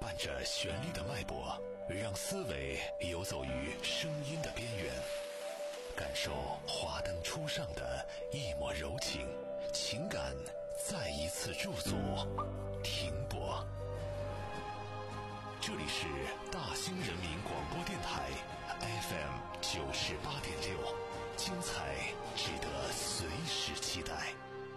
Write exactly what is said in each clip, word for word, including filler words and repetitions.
伴着旋律的脉搏，让思维游走于声音的边缘，感受华灯初上的一抹柔情，情感再一次驻足停泊。这里是大兴人民广播电台 F M 九十八点六，精彩值得随时期待。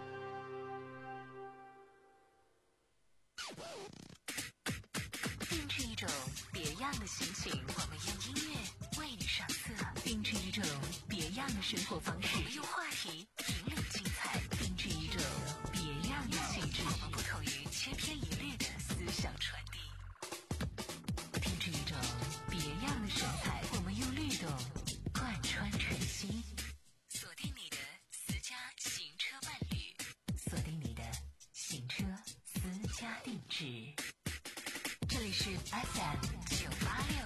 定制一种别样的心情，我们用音乐为你上色；定制一种别样的生活方式，我们用话题引领精彩；定制一种别样的气质，我们不同于千篇一律的思想传递；定制一种别样的神采，我们用律动贯穿晨曦。锁定你的私家行车伴侣，锁定你的行车私家定制。这里是 F M 九八六。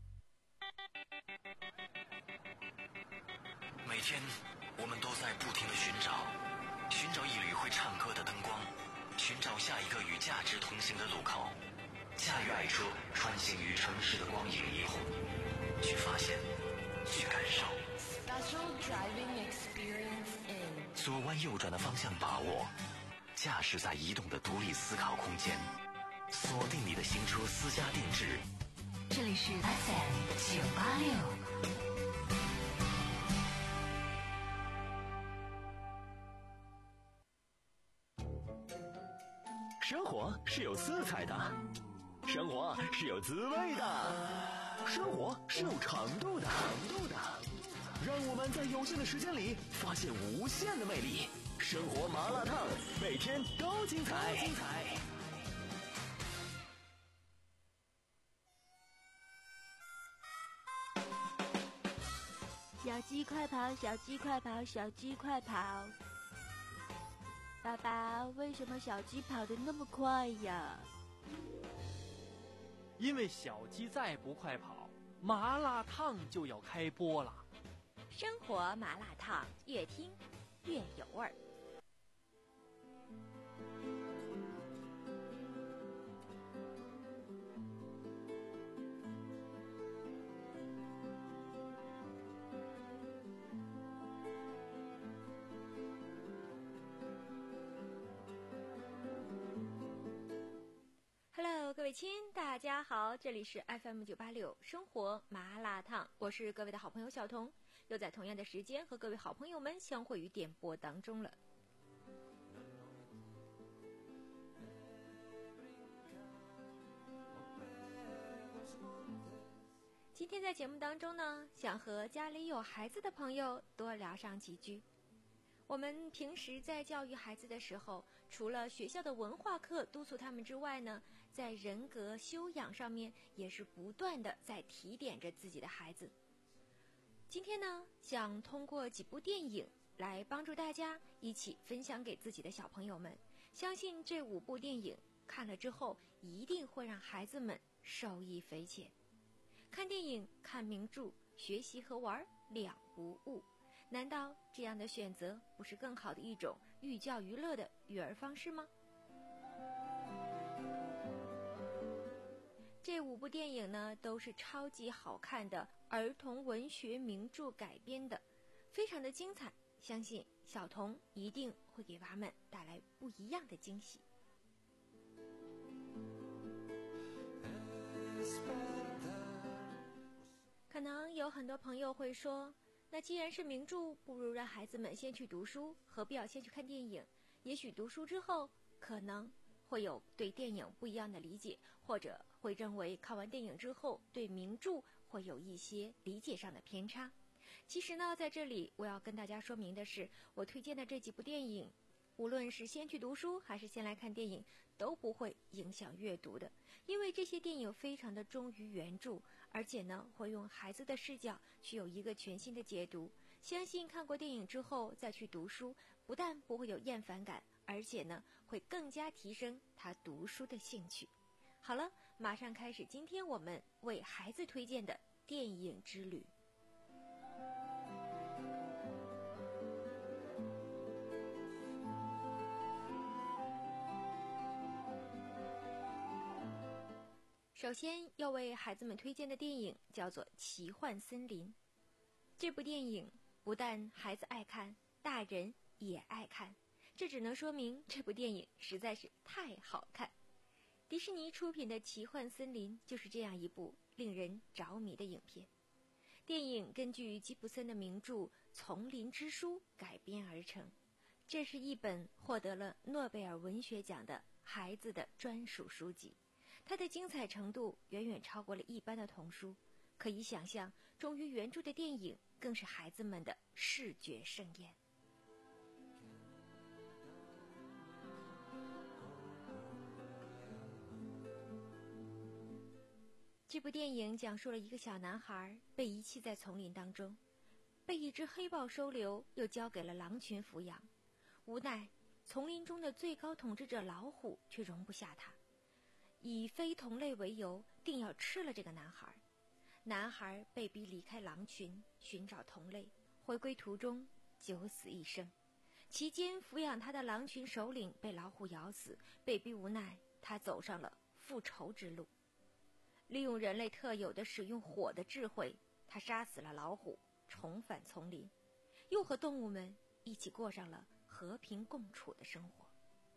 每天我们都在不停地寻找，寻找一缕会唱歌的灯光，寻找下一个与价值同行的路口，驾驭爱车穿行于城市的光影霓虹，去发现，去感受。 Special driving experience in 左弯右转的方向把握，驾驶在移动的独立思考空间，锁定你的行车私家定制。 这里是 F M 九八六。 生活是有色彩的，生活是有滋味的，生活是有长度的。长度的，让我们在有限的时间里发现无限的魅力。生活麻辣烫，每天都精彩。精彩。 小鸡快跑，小鸡快跑，小鸡快跑！爸爸，为什么小鸡跑得那么快呀？ 因为小鸡再不快跑，麻辣烫就要开播了。 生活麻辣烫，越听越有味儿。Hello， 各位亲，大家好，这里是 F M 九八六生活麻辣烫，我是各位的好朋友小彤，又在同样的时间和各位好朋友们相会于点播当中了。今天在节目当中呢，想和家里有孩子的朋友多聊上几句。我们平时在教育孩子的时候，除了学校的文化课督促他们之外呢，在人格修养上面也是不断的在提点着自己的孩子。今天呢，想通过几部电影来帮助大家一起分享给自己的小朋友们。相信这五部电影看了之后，一定会让孩子们受益匪浅。看电影、看名著，学习和玩两不误。难道这样的选择不是更好的一种寓教于乐的育儿方式吗？这五部电影呢，都是超级好看的儿童文学名著改编的，非常的精彩，相信小童一定会给娃们带来不一样的惊喜。可能有很多朋友会说，那既然是名著，不如让孩子们先去读书，何必要先去看电影？也许读书之后，可能会有对电影不一样的理解，或者会认为看完电影之后，对名著会有一些理解上的偏差。其实呢，在这里我要跟大家说明的是，我推荐的这几部电影，无论是先去读书还是先来看电影，都不会影响阅读的，因为这些电影非常的忠于原著，而且呢会用孩子的视角去有一个全新的解读。相信看过电影之后再去读书，不但不会有厌烦感，而且呢会更加提升他读书的兴趣。好了，马上开始今天我们为孩子推荐的电影之旅。 首先要为孩子们推荐的电影叫做《奇幻森林》。这部电影不但孩子爱看，大人也爱看，这只能说明这部电影实在是太好看。迪士尼出品的《奇幻森林》就是这样一部令人着迷的影片。电影根据吉普森的名著《丛林之书》改编而成，这是一本获得了诺贝尔文学奖的孩子的专属书籍。它的精彩程度远远超过了一般的童书，可以想象忠于原著的电影更是孩子们的视觉盛宴。这部电影讲述了一个小男孩被遗弃在丛林当中，被一只黑豹收留，又交给了狼群抚养。无奈丛林中的最高统治者老虎却容不下他，以非同类为由，定要吃了这个男孩。男孩被逼离开狼群，寻找同类，回归途中九死一生。期间抚养他的狼群首领被老虎咬死，被逼无奈，他走上了复仇之路。利用人类特有的使用火的智慧，他杀死了老虎，重返丛林，又和动物们一起过上了和平共处的生活。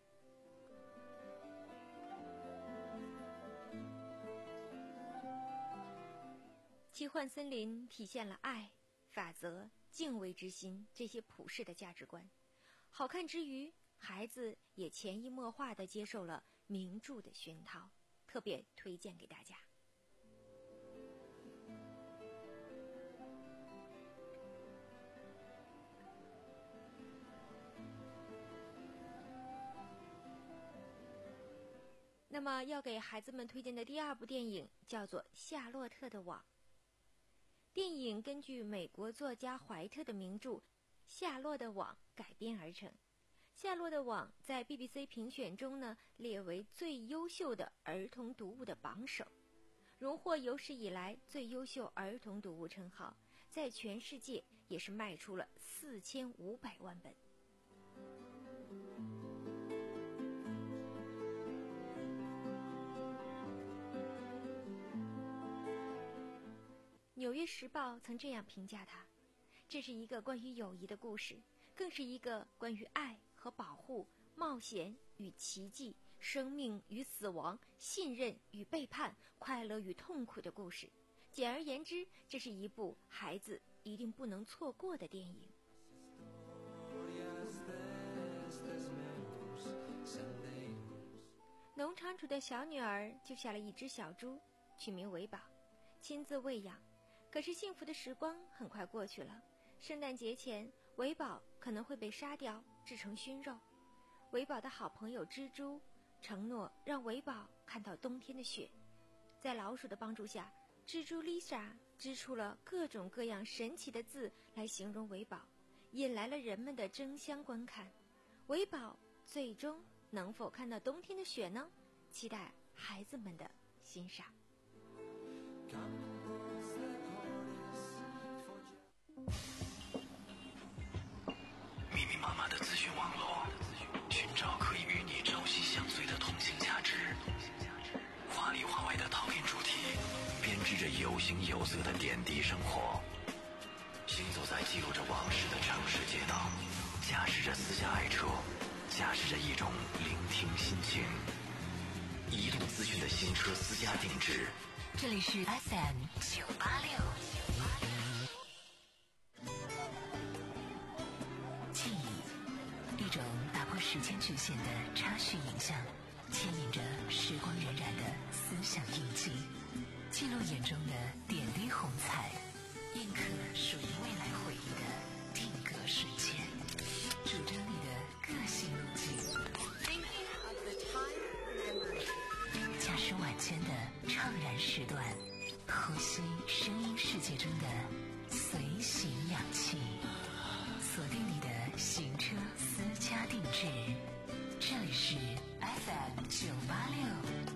奇幻森林体现了爱、法则、敬畏之心这些普世的价值观。好看之余，孩子也潜移默化地接受了名著的熏陶，特别推荐给大家。那么要给孩子们推荐的第二部电影叫做《夏洛特的网》。电影根据美国作家怀特的名著《夏洛的网》改编而成。《夏洛的网》在 B B C 评选中呢列为最优秀的儿童读物的榜首，荣获有史以来最优秀儿童读物称号，在全世界也是卖出了四千五百万本。纽约时报曾这样评价它：这是一个关于友谊的故事，更是一个关于爱和保护、冒险与奇迹、生命与死亡、信任与背叛、快乐与痛苦的故事。简而言之，这是一部孩子一定不能错过的电影。农场主的小女儿救下了一只小猪，取名维宝，亲自喂养。可是幸福的时光很快过去了，圣诞节前，维宝可能会被杀掉，制成熏肉。维宝的好朋友蜘蛛承诺让维宝看到冬天的雪。在老鼠的帮助下，蜘蛛 Lisa 织出了各种各样神奇的字来形容维宝，引来了人们的争相观看。维宝最终能否看到冬天的雪呢？期待孩子们的欣赏。 密密麻麻的资讯网络，寻找可以与你朝夕相随的通信价值。华里华外的套领主题，编织着有形有色的点滴生活。行走在记录着往事的城市街道，驾驶着私家爱车，驾驶着一种聆听心情。移动资讯的新车私家定制。 这里是 F M 九八六。记忆，一种打破时间局限的插叙影像，牵引着时光荏苒的思想印记，记录眼中的点滴红彩，印刻属于未来回忆的定格瞬间，主张你的个性路径。驾驶晚间的怅然时段，呼吸声音世界中的随行氧气，锁定你的行车私家定制。这里是 F M 九八六。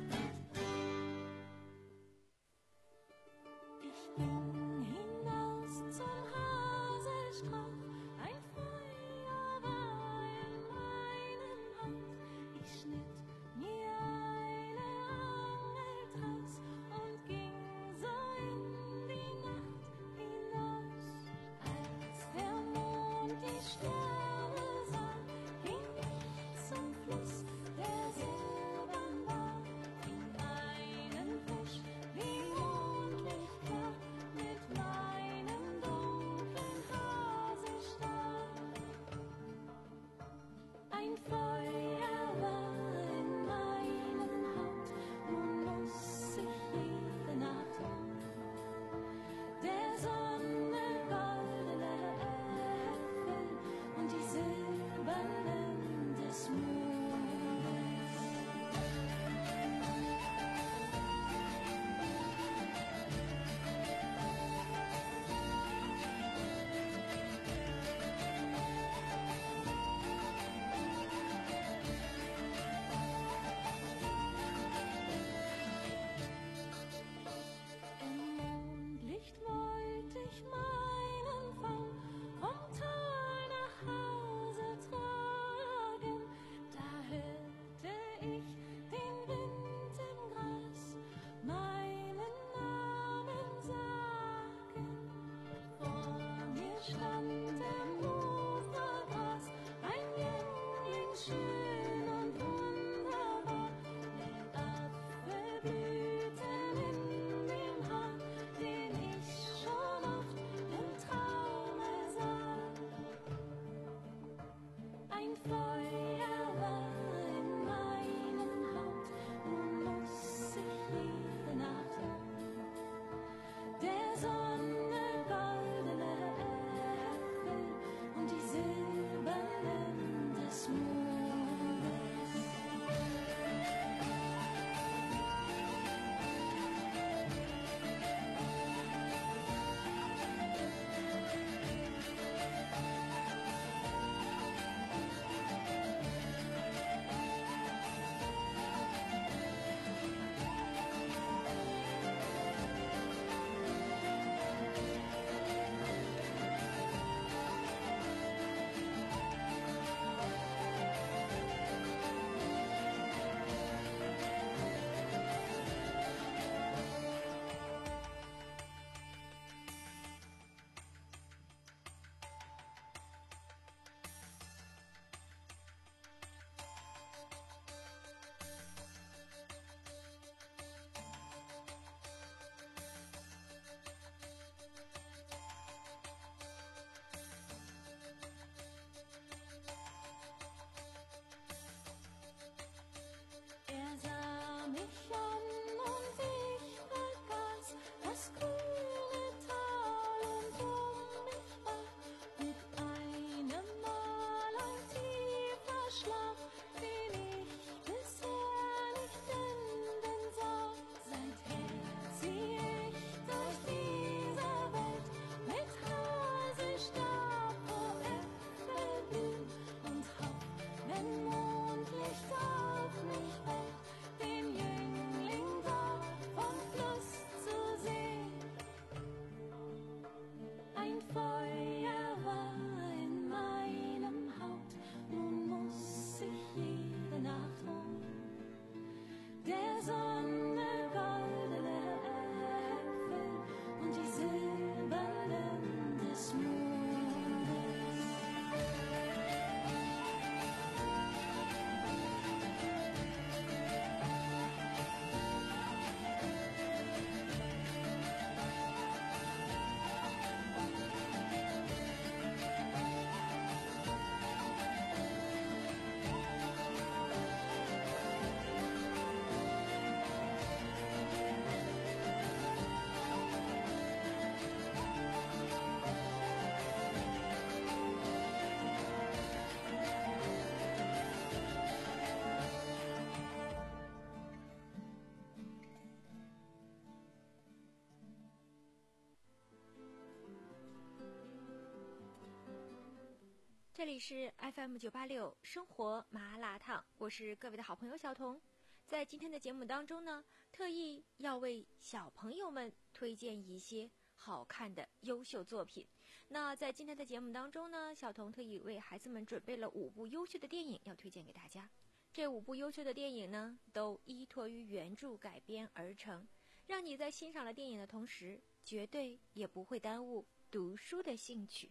这里是 F M 九八六生活麻辣烫，我是各位的好朋友小彤。在今天的节目当中呢，特意要为小朋友们推荐一些好看的优秀作品。那在今天的节目当中呢，小彤特意为孩子们准备了五部优秀的电影要推荐给大家。这五部优秀的电影呢，都依托于原著改编而成，让你在欣赏了电影的同时，绝对也不会耽误读书的兴趣。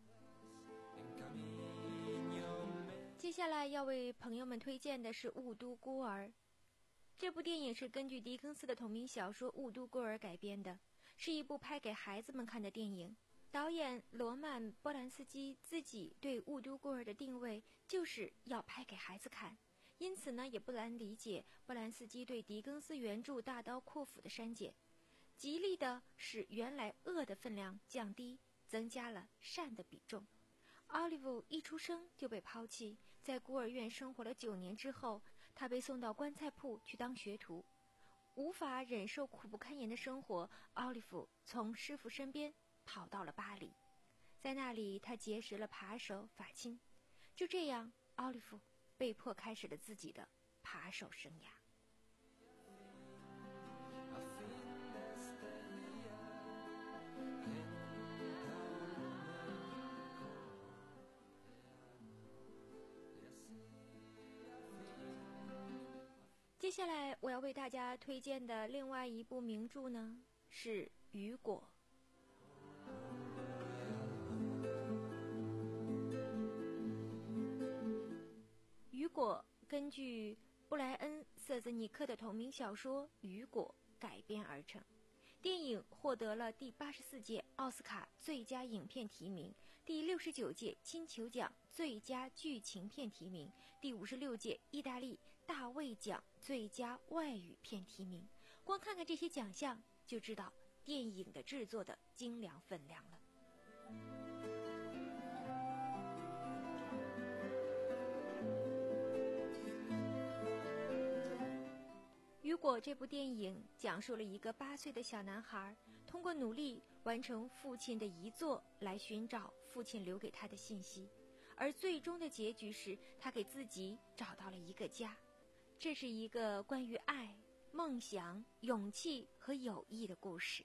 接下来要为朋友们推荐的是《雾都孤儿》。这部电影是根据狄更斯的同名小说《雾都孤儿》改编的，是一部拍给孩子们看的电影。导演罗曼·波兰斯基自己对《雾都孤儿》的定位就是要拍给孩子看，因此呢，也不难理解波兰斯基对狄更斯原著大刀阔斧的删减，极力的使原来恶的分量降低，增加了善的比重。奥利弗一出生就被抛弃，在孤儿院生活了九年之后，他被送到棺材铺去当学徒。无法忍受苦不堪言的生活，奥利弗从师傅身边跑到了巴黎，在那里他结识了扒手法钦。就这样，奥利弗被迫开始了自己的扒手生涯。接下来我要为大家推荐的另外一部名著呢，是《雨果》。雨果根据布莱恩·瑟泽尼克的同名小说《雨果》改编而成，电影获得了第八十四届奥斯卡最佳影片提名，第六十九届金球奖最佳剧情片提名，第五十六届意大利大卫奖最佳外语片提名。光看看这些奖项，就知道电影的制作的精良分量了。雨果这部电影讲述了一个八岁的小男孩通过努力完成父亲的遗作来寻找父亲留给他的信息，而最终的结局是他给自己找到了一个家。这是一个关于爱、梦想、勇气和友谊的故事。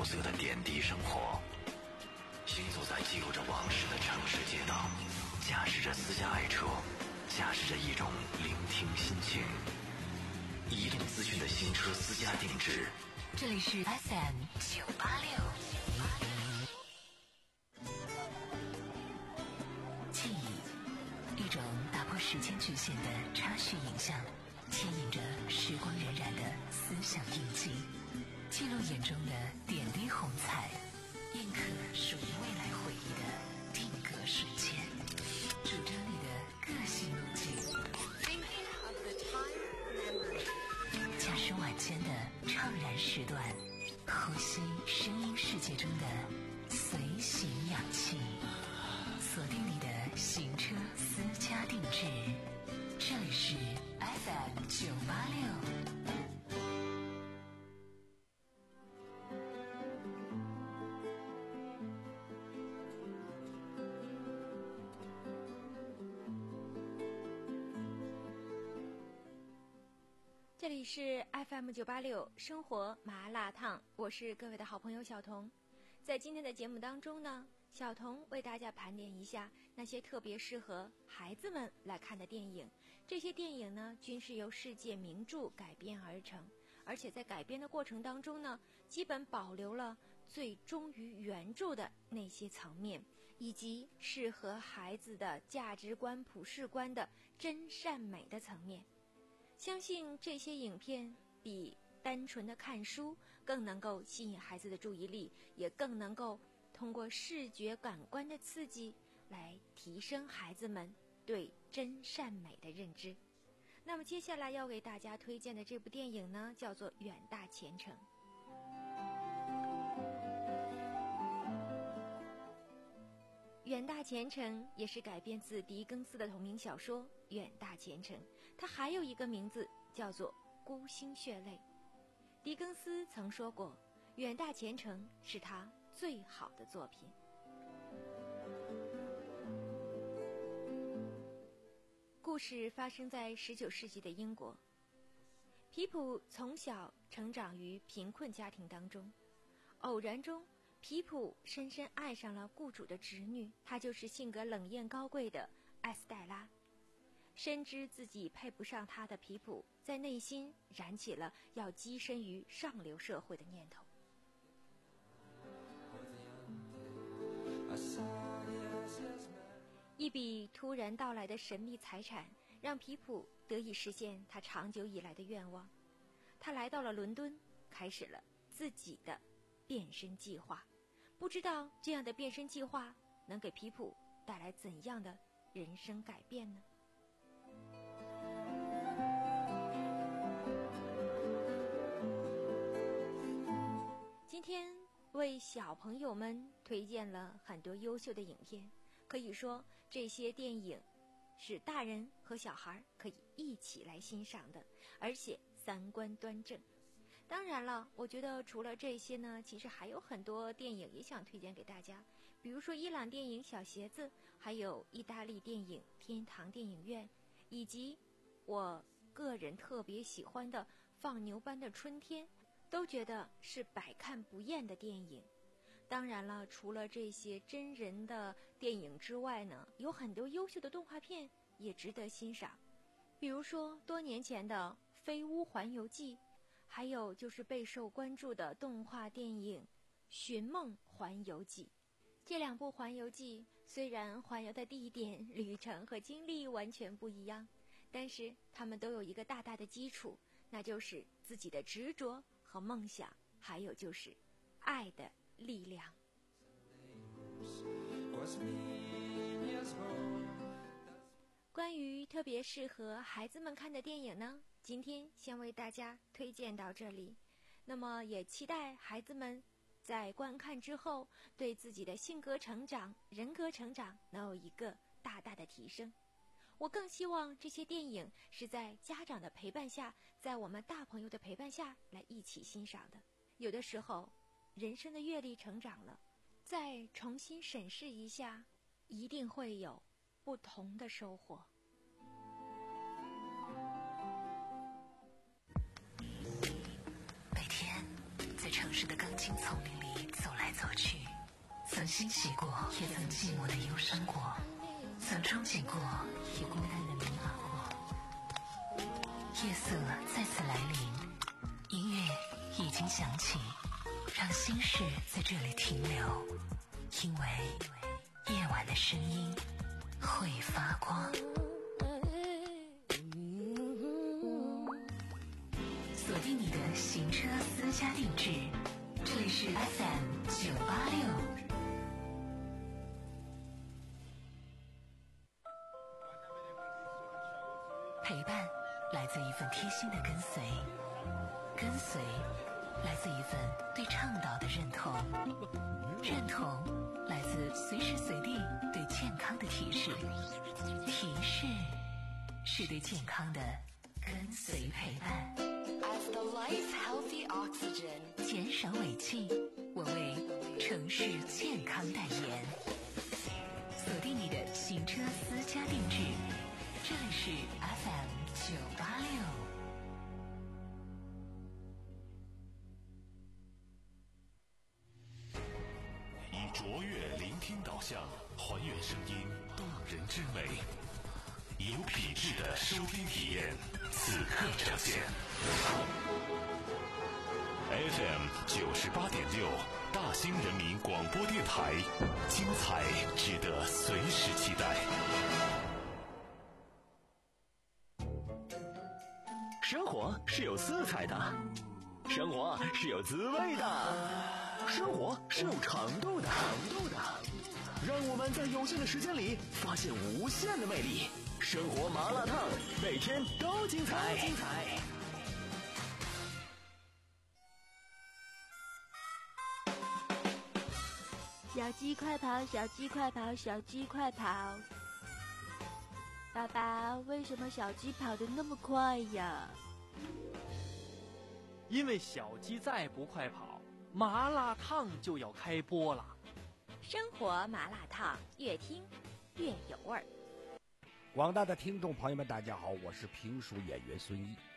有色的点滴生活。行走在记录着往事的城市街道，驾驶着私家爱车，驾驶着一种聆听心情。移动资讯的新车私家定制， 这里是 F M 九八六。记忆，一种打破时间局限的插叙影像，牵引着时光荏苒的思想印记，记录眼中的点滴红彩，印刻属于未来回忆的定格瞬间，主张你的个性路径。驾驶晚间的怅然时段，呼吸声音世界中的随行氧气，锁定你的行车私家定制，这里是 F M 九八六。这里是 F M 九八六生活麻辣烫，我是各位的好朋友小童。在今天的节目当中呢，小童为大家盘点一下那些特别适合孩子们来看的电影。这些电影呢，均是由世界名著改编而成，而且在改编的过程当中呢，基本保留了最忠于原著的那些层面，以及适合孩子的价值观、普世观的真善美的层面。相信这些影片比单纯的看书更能够吸引孩子的注意力，也更能够通过视觉感官的刺激来提升孩子们对真善美的认知。那么接下来要给大家推荐的这部电影呢，叫做《远大前程》。远大前程也是改编自狄更斯的同名小说《远大前程》，它还有一个名字叫做《孤星血泪》。狄更斯曾说过，《远大前程》是他最好的作品。故事发生在十九世纪的英国，皮普从小成长于贫困家庭当中，偶然中皮普深深爱上了雇主的侄女，她就是性格冷艳高贵的艾斯黛拉。深知自己配不上她的皮普，在内心燃起了要跻身于上流社会的念头。一笔突然到来的神秘财产，让皮普得以实现他长久以来的愿望。他来到了伦敦，开始了自己的变身计划。不知道这样的变身计划能给皮普带来怎样的人生改变呢？今天为小朋友们推荐了很多优秀的影片，可以说这些电影是大人和小孩可以一起来欣赏的，而且三观端正。当然了，我觉得除了这些呢，其实还有很多电影也想推荐给大家，比如说伊朗电影《小鞋子》，还有意大利电影《天堂电影院》，以及我个人特别喜欢的《放牛班的春天》，都觉得是百看不厌的电影。当然了，除了这些真人的电影之外呢，有很多优秀的动画片也值得欣赏，比如说多年前的《飞屋环游记》，还有就是备受关注的动画电影《寻梦环游记》。这两部环游记虽然环游的地点、旅程和经历完全不一样，但是他们都有一个大大的基础，那就是自己的执着和梦想，还有就是爱的力量。关于特别适合孩子们看的电影呢，今天先为大家推荐到这里。那么也期待孩子们在观看之后，对自己的性格成长、人格成长能有一个大大的提升。我更希望这些电影是在家长的陪伴下，在我们大朋友的陪伴下来一起欣赏的。有的时候人生的阅历成长了，再重新审视一下，一定会有不同的收获。 每天在城市的钢筋丛林里走去，曾欣喜过，也曾寂寞的忧伤过，曾憧憬过，也孤单的迷茫过。夜色再次来临，音乐已经响起，让心事在这里停留，因为夜晚的声音会发光。锁定你的行车私家定制，这里是 F M 九八六。陪伴来自一份贴心的跟随，跟随来自一份对倡导的认同，认同来自随时随地对健康的提示，提示是对健康的跟随陪伴。 As the life healthy oxygen， 减少尾气，我为城市健康代言。锁定你的行车私家定制，这里是 F M 九八六。 以卓越聆听导向，还原声音动人之美，有品质的收听体验，此刻呈现。F M 九十八点六，大兴人民广播电台，精彩值得随时期待。 生活是有色彩的，生活是有滋味的，生活是有长度的，长度的。让我们在有限的时间里发现无限的魅力。生活麻辣烫，每天都精彩。精彩。 小鸡快跑，小鸡快跑，小鸡快跑！爸爸，为什么小鸡跑得那么快呀？ 因为小鸡再不快跑，麻辣烫就要开播了。 生活麻辣烫，越听越有味儿。 广大的听众朋友们，大家好，我是评书演员孙一。